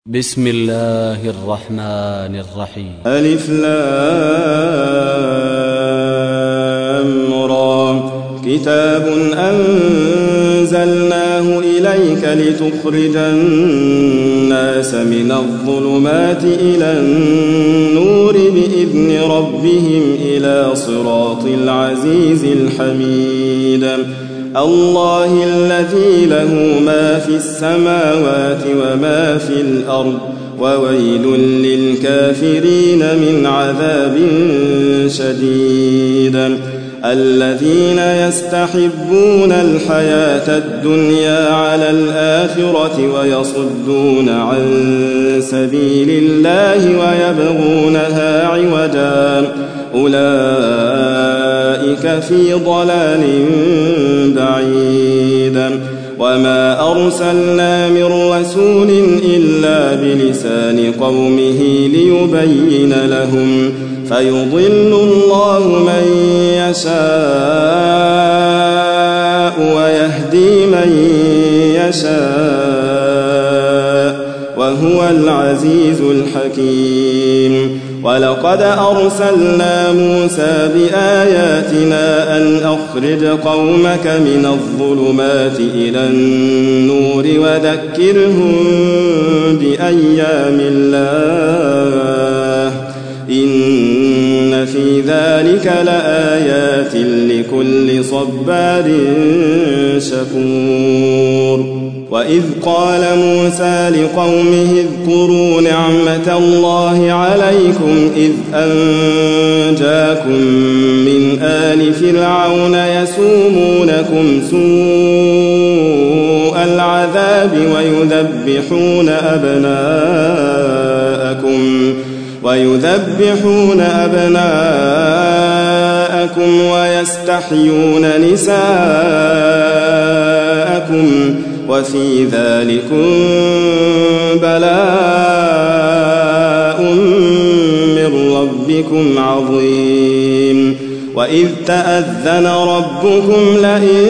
بسم الله الرحمن الرحيم. ألف لام را. كتاب أنزلناه إليك لتخرج الناس من الظلمات إلى النور بإذن ربهم إلى صراط العزيز الحميد. الله الذي له ما في السماوات وما في الأرض وويل للكافرين من عذاب شديد. الذين يستحبون الحياة الدنيا على الآخرة ويصدون عن سبيل الله ويبغونها عوجا أولئك في ضلال بعيد. وما أرسلنا من رسول إلا بلسان قومه ليبين لهم فيضل الله من يشاء ويهدي من يشاء وهو العزيز الحكيم. ولقد أرسلنا موسى بآياتنا أن أخرج قومك من الظلمات إلى النور وذكرهم بأيام الله إن في ذلك لآيات لكل صبار شكور. وإذ قال موسى لقومه اذكروا نعمة الله عليكم إذ أنجاكم من آل فرعون يسومونكم سوء العذاب ويذبحون أبناءكم ويستحيون نساءكم وفي ذلكم بلاء من ربكم عظيم. وإذ تأذن ربكم لئن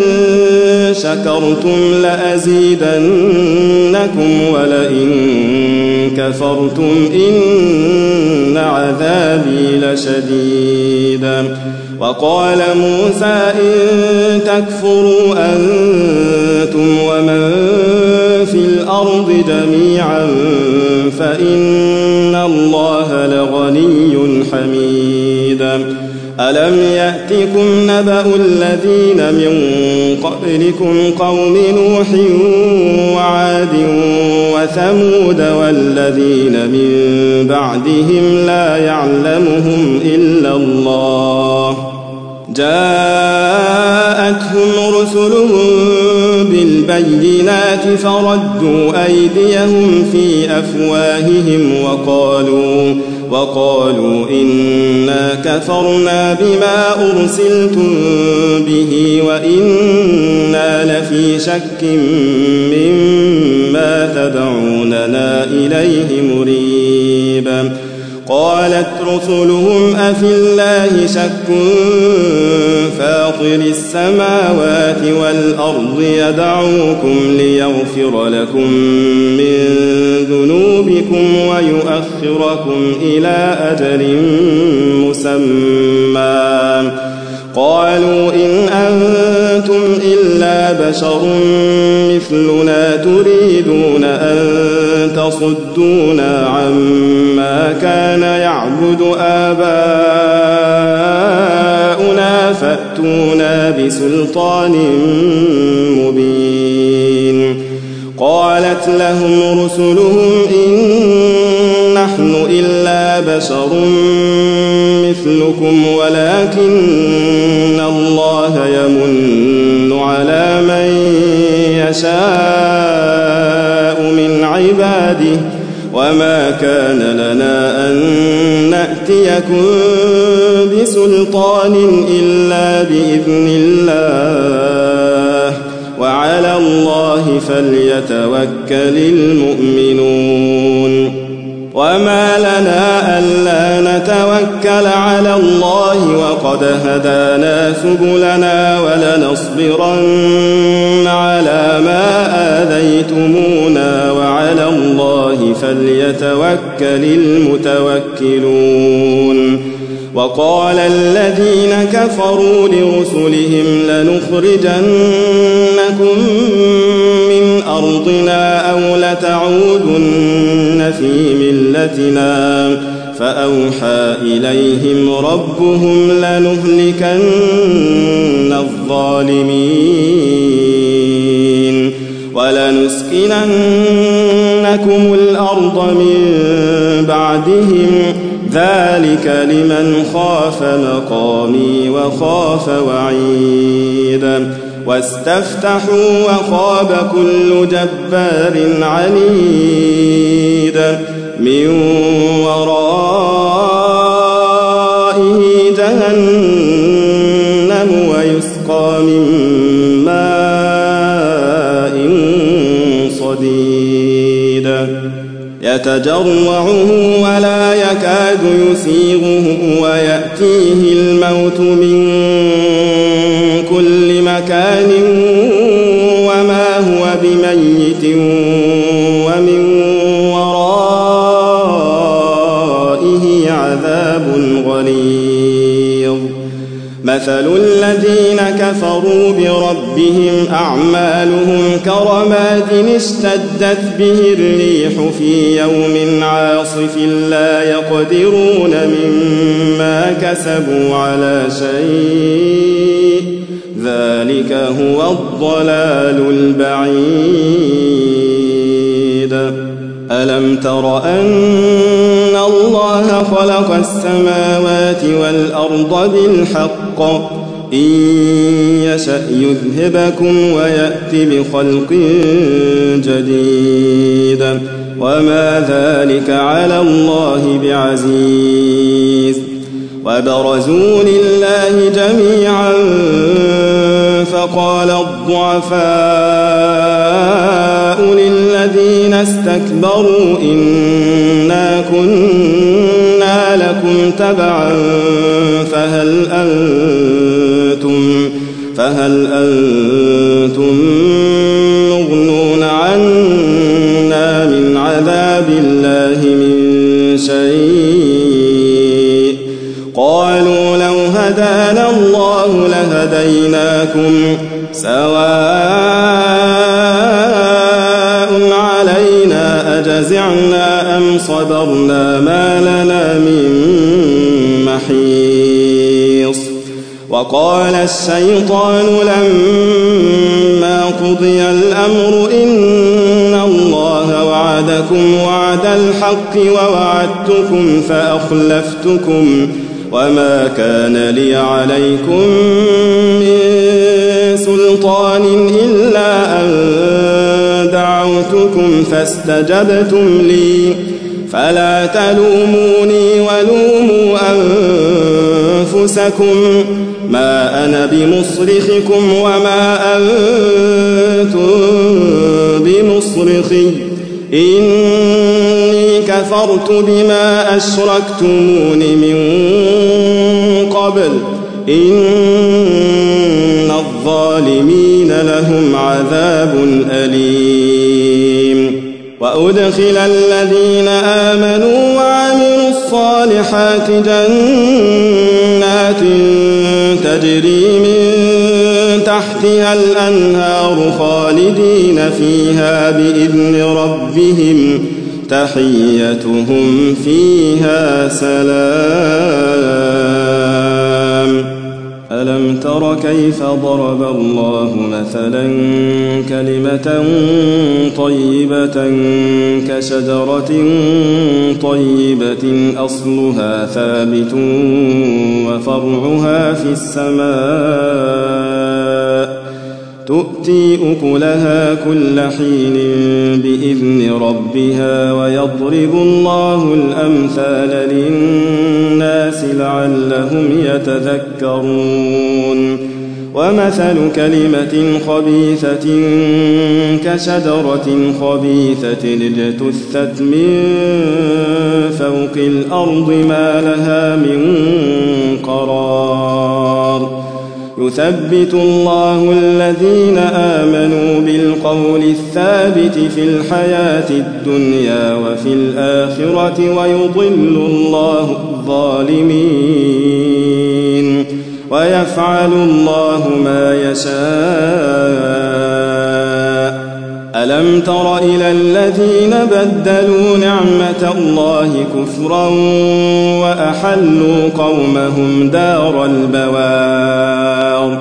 شكرتم لأزيدنكم ولئن كفرتم إن عذابي لشديد. وقال موسى إن تكفروا أنتم ومن في الأرض جميعا فإن الله لغني حميد. ألم يأتكم نبأ الذين من قبلكم قوم نوح وعاد وثمود والذين من بعدهم لا يعلمهم إلا الله جاءتهم رسلهم بالبينات فردوا أيديهم في أفواههم وقالوا إنا كفرنا بما أرسلتم به وإنا لفي شك مما تدعوننا إليه مريب. قالت رسلهم أفي الله شك فاطر السماوات والأرض يدعوكم ليغفر لكم من ذنوبكم ويؤخركم إلى أجل مسمى. قالوا إن أنتم إلا بشر مثلنا تريدون أن تصدونا عما كان يعبد آباؤنا فأتونا بسلطان مبين. قالت لهم رسلهم إن نحن إلا بشر مثلكم ولكن الله يمن على من يشاء من عباده وما كان لنا أن نأتيكم بسلطان إلا بإذن الله وعلى الله فليتوكل المؤمنون. وما لنا ألا نتوكل على الله وقد هدانا سبلنا ولنصبرن على ما آذيتمونا وعلى الله فليتوكل المتوكلون وقال الذين كفروا لرسلهم لنخرجنكم من أرضنا أو لتعودن في ملتنا فأوحى إليهم ربهم لنهلكن الظالمين ولنسكننكم الأرض من بعدهم ذلك لمن خاف مقامي وخاف وعيد واستفتحوا وخاب كل جبار عنيد من ورائه جهنم ويسقى من ماء صديد يتجرعه ولا يكاد يسيغه ويأتيه الموت من كل مكان وما هو بميت ومن ورائه عذاب غليظ مثل الذين كفروا بربهم أعمالهم كرماد اشتدت به الريح في يوم عاصف لا يقدرون مما كسبوا على شيء ذلك هو الضلال البعيد ألم تر أن الله خلق السماوات والأرض بالحق إن يشأ يذهبكم ويأت بخلق جديد وما ذلك على الله بعزيز وبرزوا لله جميعا فقال الضعفاء للذين استكبروا إنا كنا لكم تبعا فهل أنتم مغنون عنا من عذاب الله من شيء قالوا لو هدانا الله لهديناكم سواء علينا أجزعنا أم صبرنا ما لنا من محيص وقال الشيطان لما قضي الأمر إن الله وعدكم وعد الحق ووعدتكم فأخلفتكم وما كان لي عليكم من سلطان إلا أن دعوتكم فاستجبتم لي فلا تلوموني ولوموا أنفسكم ما أنا بمصرخكم وما أنتم بمصرخي إني كفرت بما أشركتمون من قبل إن الظالمين لهم عذاب أليم وأدخل الذين آمنوا وعملوا الصالحات جنات تجري من تحتها الأنهار خالدين فيها بإذن ربهم تحيتهم فيها سلام ألم تر كيف ضرب الله مثلا كلمة طيبة كشجرة طيبة أصلها ثابت وفرعها في السماء تؤتي أكلها كل حين بإذن ربها ويضرب الله الأمثال للناس لعلهم يتذكرون ومثل كلمة خبيثة كشجرة خبيثة اجتثت من فوق الأرض ما لها من قرار يثبت الله الذين آمنوا بالقول الثابت في الحياة الدنيا وفي الآخرة ويضل الله الظالمين ويفعل الله ما يشاء. ألم تر إلى الذين بدلوا نعمة الله كفرا وأحلوا قومهم دار البوار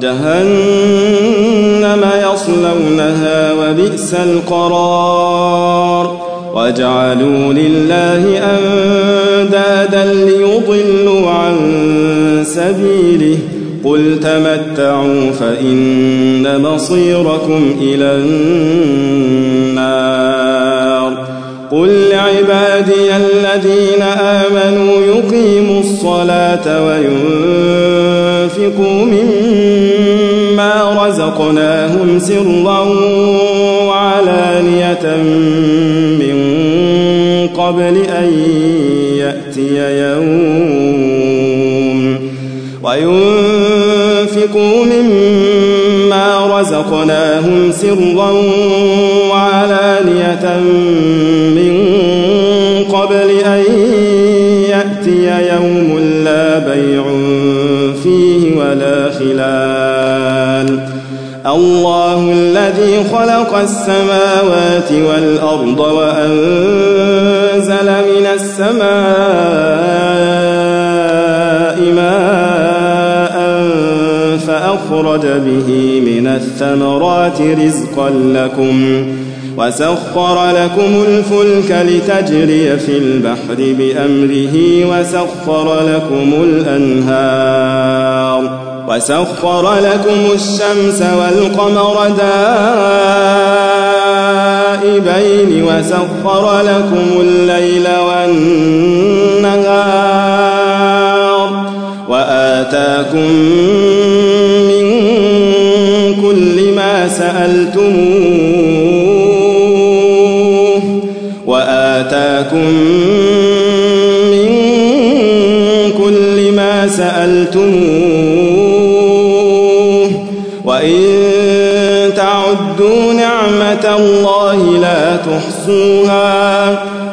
جهنم يصلونها وبئس القرار وجعلوا لله أندادا ليضلوا عن سبيله قل تمتعوا فإن مصيركم إلى النار قل لعبادي الذين آمنوا يقيموا الصلاة وينفقوا مما رزقناهم سرا وعلانية من قبل أن يأتي يوم وينفقوا مما رزقناهم سرا وعلانية من قبل أن يأتي يوم لا بيع فيه ولا خلال الله الذي خلق السماوات والأرض وأنزل من السماء ماء فأخرج به من الثمرات رزقا لكم وسخر لكم الفلك لتجري في البحر بأمره وسخر لكم الشمس والقمر دائبين وسخر لكم الليل والنهار وآتاكم من كل ما سألتموه وإن تعدوا نعمة الله لا تحصوها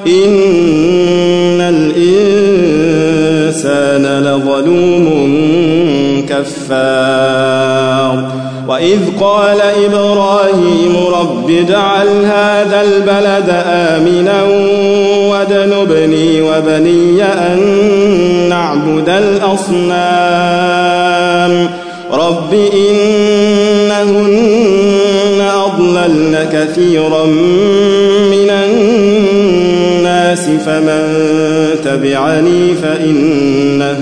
إن الإنسان لظلوم كفار وإذ قال إبراهيم رب اجعل هذا البلد آمنا واجنبني وبني أن نعبد الأصنام رب إنهن أضللن كثيرا من الناس فمن تبعني فإنه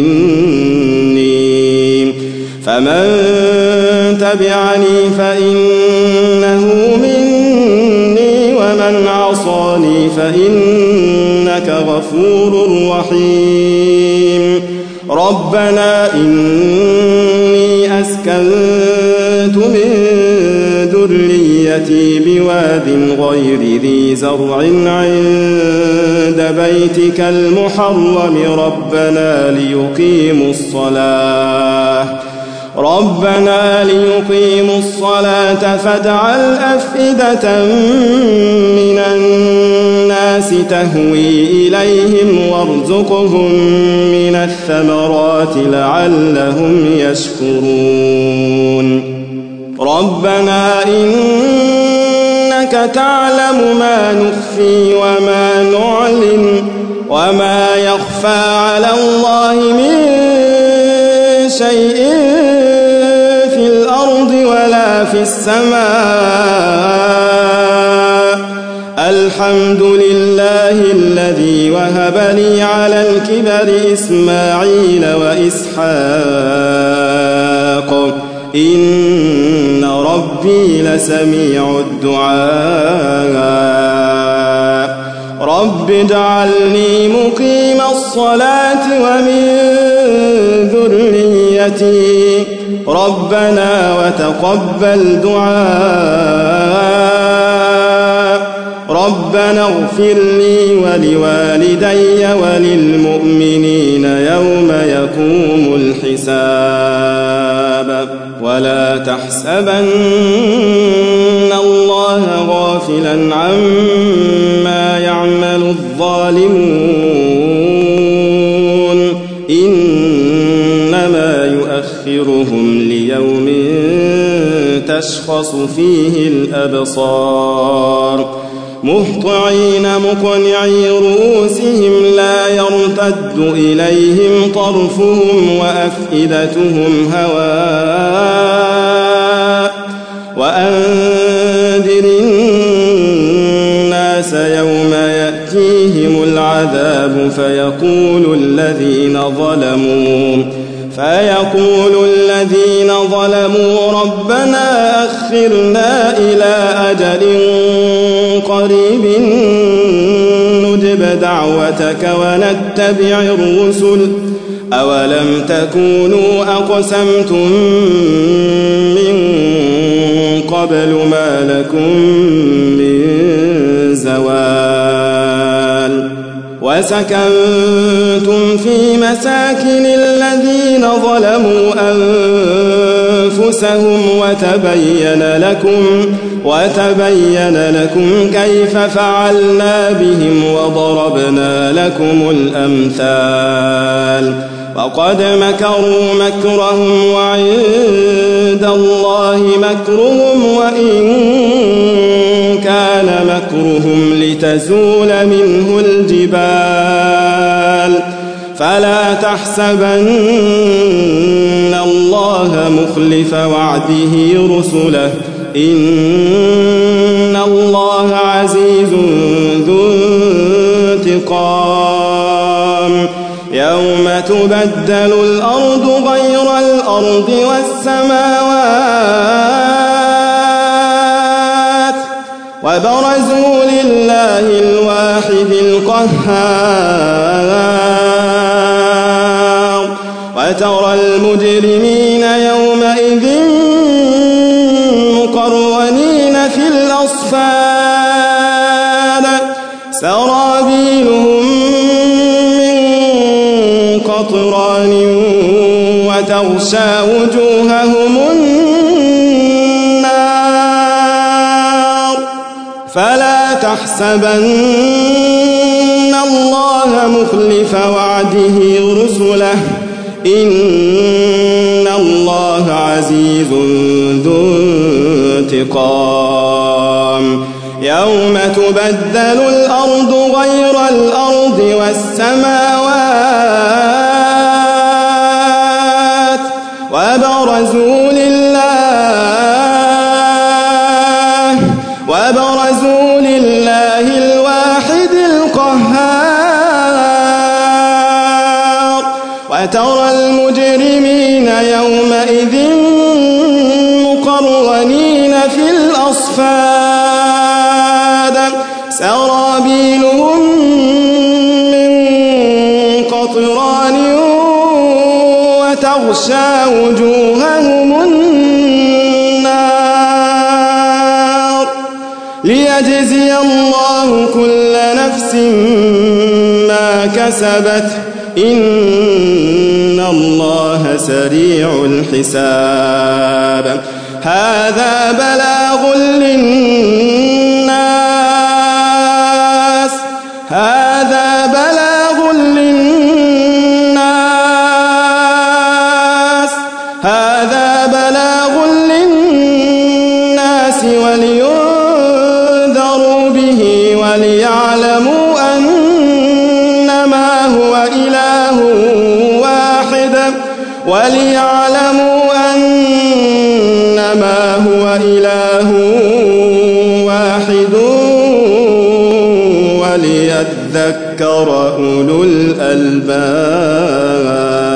مني ومن عصاني فإنك غفور رحيم ربنا إني أسكنت من ذريتي بواد غير ذي زرع عند بيتك المحرم ربنا ليقيموا الصلاة فاجعل أفئدة من الناس تهوي إليهم وارزقهم من الثمرات لعلهم يشكرون ربنا إنك تعلم ما نخفي وما نعلن وما يخفى على الله من شيء في الأرض ولا في السماء الحمد لله الذي وهب لي على الكبر إسماعيل وإسحاق إن ربي لسميع الدعاء رب اجعلني مقيم الصلاة ومن ذريتي ربنا وتقبل دعاء ربنا اغفر لي ولوالدي وللمؤمنين يوم يقوم الحساب ولا تحسبن الله غافلا عما يعمل الظالمون إنما يؤخرهم ليوم تشخص فيه الأبصار مهطعين مقنعي رؤوسهم لا يرتد إليهم طرفهم وأفئدتهم هواء وأنذر الناس يوم يأتيهم العذاب فيقول الذين ظلموا ربنا أخرنا إلى أجل قريب نجب دعوتك ونتبع الرسل أولم تكونوا أقسمتم من قبل ما لكم من زوال وسكنتم في مساكن الذين ظلموا أنفسهم وتبين لكم كيف فعلنا بهم وضربنا لكم الأمثال وقد مكروا مكرهم وعند الله مكرهم وإن كان مكرهم لتزول منه الجبال فلا تحسبن الله مخلف وعده رسله إن الله عزيز ذو انتقام يوم تبدل الأرض غير الأرض والسماوات وبرزوا لله الواحد القهار وترى المجرمين يومئذ مقرنين في الأصفاد سرابيلهم من قطران وتغشى وجوههم النار فلا تحسبن الله مخلف وعده رسله إن الله عزيز ذو انتقام يوم تبدل الأرض غير الأرض والسماوات وبرزوا لله الواحد القهار وترى المجرمين يومئذ مقرنين في الأصفاد سرابيلهم من قطران وتغشى وجوههم النار ليجزي الله كل نفس ما كسبت إن الله سريع الحساب هذا بلاغ للناس ولينذروا به وليعلموا أنما هو إله واحد وليذكر أولو الألباب.